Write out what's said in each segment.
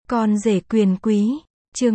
Con rể quyền quý, chương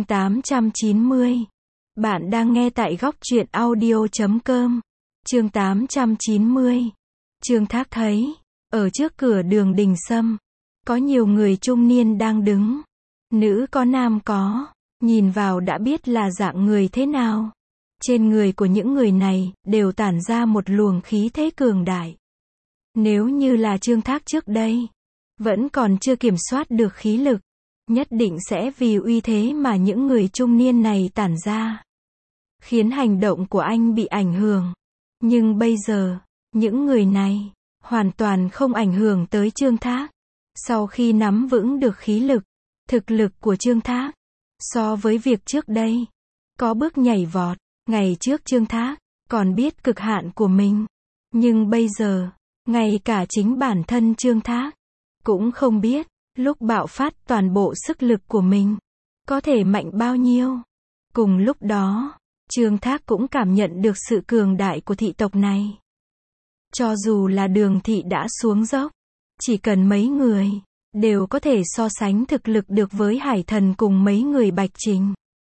890. Bạn đang nghe tại góc truyện audio.com. Chương 890. Trương Thác thấy, ở trước cửa đường Đình Sâm, có nhiều người trung niên đang đứng. Nữ có nam có, nhìn vào đã biết là dạng người thế nào. Trên người của những người này, đều tản ra một luồng khí thế cường đại. Nếu như là Trương Thác trước đây, vẫn còn chưa kiểm soát được khí lực, nhất định sẽ vì uy thế mà những người trung niên này tản ra, khiến hành động của anh bị ảnh hưởng. Nhưng bây giờ, những người này, hoàn toàn không ảnh hưởng tới Trương Thác. Sau khi nắm vững được khí lực, thực lực của Trương Thác, so với việc trước đây, có bước nhảy vọt. Ngày trước Trương Thác, còn biết cực hạn của mình. Nhưng bây giờ, ngay cả chính bản thân Trương Thác, cũng không biết, lúc bạo phát toàn bộ sức lực của mình, có thể mạnh bao nhiêu. Cùng lúc đó, Trương Thác cũng cảm nhận được sự cường đại của thị tộc này. Cho dù là Đường thị đã xuống dốc, chỉ cần mấy người, đều có thể so sánh thực lực được với Hải Thần cùng mấy người Bạch Trình.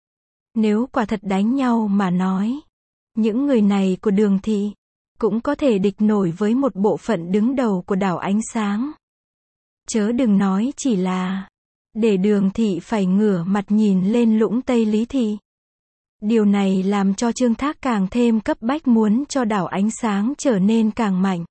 Nếu quả thật đánh nhau mà nói, những người này của Đường thị, cũng có thể địch nổi với một bộ phận đứng đầu của đảo Ánh Sáng. Chớ đừng nói chỉ là để Đường thị phải ngửa mặt nhìn lên Lũng Tây Lý thị. Điều này làm cho Trương Thác càng thêm cấp bách muốn cho đảo Ánh Sáng trở nên càng mạnh.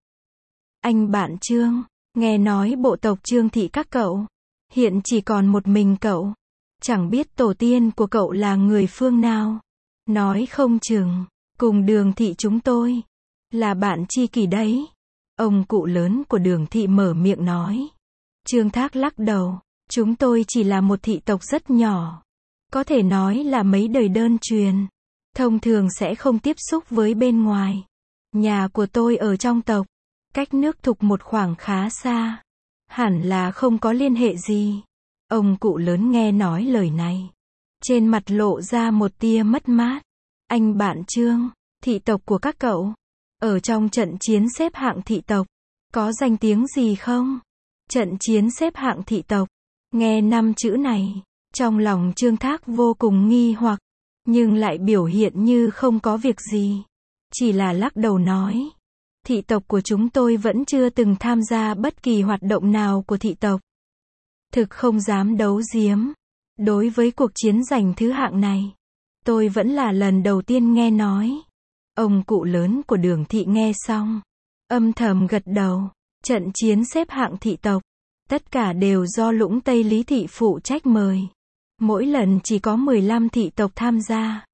Anh bạn Trương, nghe nói bộ tộc Trương thị các cậu, hiện chỉ còn một mình cậu. Chẳng biết tổ tiên của cậu là người phương nào. Nói không chừng, cùng Đường thị chúng tôi, là bạn tri kỷ đấy. Ông cụ lớn của Đường thị mở miệng nói. Trương Thác lắc đầu, chúng tôi chỉ là một thị tộc rất nhỏ. Có thể nói là mấy đời đơn truyền. Thông thường sẽ không tiếp xúc với bên ngoài. Nhà của tôi ở trong tộc, cách nước Thục một khoảng khá xa. Hẳn là không có liên hệ gì. Ông cụ lớn nghe nói lời này, trên mặt lộ ra một tia mất mát. Anh bạn Trương, thị tộc của các cậu, ở trong trận chiến xếp hạng thị tộc, có danh tiếng gì không? Trận chiến xếp hạng thị tộc, nghe 5 chữ này, trong lòng Trương Thác vô cùng nghi hoặc, nhưng lại biểu hiện như không có việc gì. Chỉ là lắc đầu nói, thị tộc của chúng tôi vẫn chưa từng tham gia bất kỳ hoạt động nào của thị tộc. Thực không dám đấu giếm. Đối với cuộc chiến giành thứ hạng này, tôi vẫn là lần đầu tiên nghe nói. Ông cụ lớn của Đường thị nghe xong, âm thầm gật đầu. Trận chiến xếp hạng thị tộc, tất cả đều do Lũng Tây Lý thị phụ trách mời. Mỗi lần chỉ có 15 thị tộc tham gia.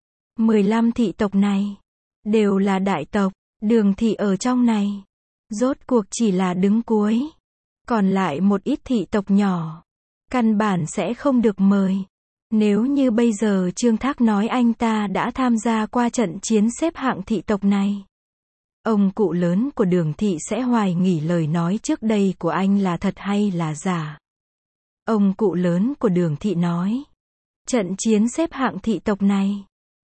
15 thị tộc này, đều là đại tộc. Đường thị ở trong này, rốt cuộc chỉ là đứng cuối. Còn lại một ít thị tộc nhỏ, căn bản sẽ không được mời. Nếu như bây giờ Trương Thác nói anh ta đã tham gia qua trận chiến xếp hạng thị tộc này, ông cụ lớn của Đường thị sẽ hoài nghi lời nói trước đây của anh là thật hay là giả. Ông cụ lớn của Đường thị nói, trận chiến xếp hạng thị tộc này,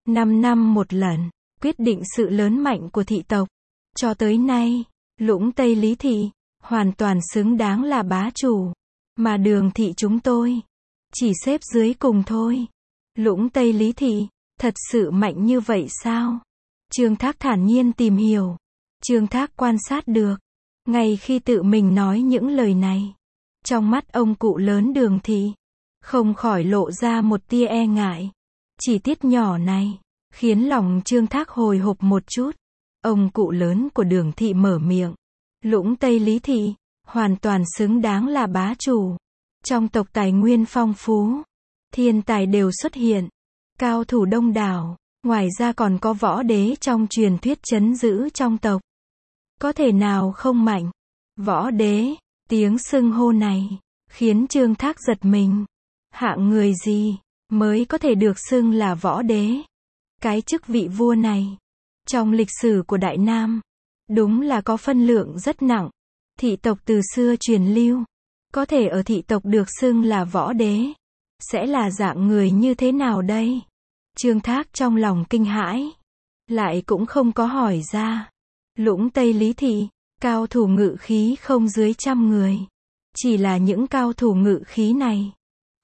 5 năm một lần, quyết định sự lớn mạnh của thị tộc. Cho tới nay, Lũng Tây Lý thị, hoàn toàn xứng đáng là bá chủ. Mà Đường thị chúng tôi, chỉ xếp dưới cùng thôi. Lũng Tây Lý thị, thật sự mạnh như vậy sao? Trương Thác thản nhiên tìm hiểu. Trương Thác quan sát được, ngay khi tự mình nói những lời này, trong mắt ông cụ lớn Đường thị, không khỏi lộ ra một tia e ngại. Chi tiết nhỏ này, khiến lòng Trương Thác hồi hộp một chút. Ông cụ lớn của Đường thị mở miệng. Lũng Tây Lý thị, hoàn toàn xứng đáng là bá chủ. Trong tộc tài nguyên phong phú, thiên tài đều xuất hiện, cao thủ đông đảo, ngoài ra còn có võ đế trong truyền thuyết trấn giữ trong tộc. Có thể nào không mạnh? Võ đế, tiếng xưng hô này, khiến Trương Thác giật mình. Hạng người gì, mới có thể được xưng là võ đế? Cái chức vị vua này, trong lịch sử của Đại Nam, đúng là có phân lượng rất nặng. Thị tộc từ xưa truyền lưu, có thể ở thị tộc được xưng là võ đế, sẽ là dạng người như thế nào đây? Trương Thác trong lòng kinh hãi, lại cũng không có hỏi ra. Lũng Tây Lý thị, cao thủ ngự khí không dưới 100 người. Chỉ là những cao thủ ngự khí này,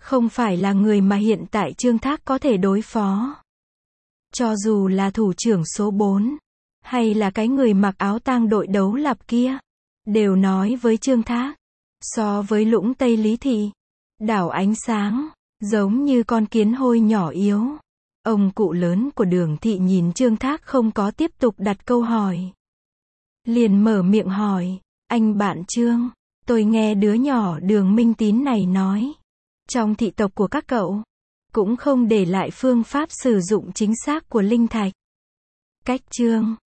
không phải là người mà hiện tại Trương Thác có thể đối phó. Cho dù là thủ trưởng số 4, hay là cái người mặc áo tang đội đấu lạp kia, đều nói với Trương Thác, so với Lũng Tây Lý Thị, đảo ánh sáng, giống như con kiến hôi nhỏ yếu. Ông cụ lớn của Đường Thị nhìn Trương Thác không có tiếp tục đặt câu hỏi. Liền mở miệng hỏi, anh bạn Trương, tôi nghe đứa nhỏ Đường Minh Tín này nói, trong thị tộc của các cậu, cũng không để lại phương pháp sử dụng chính xác của linh thạch. Cách Trương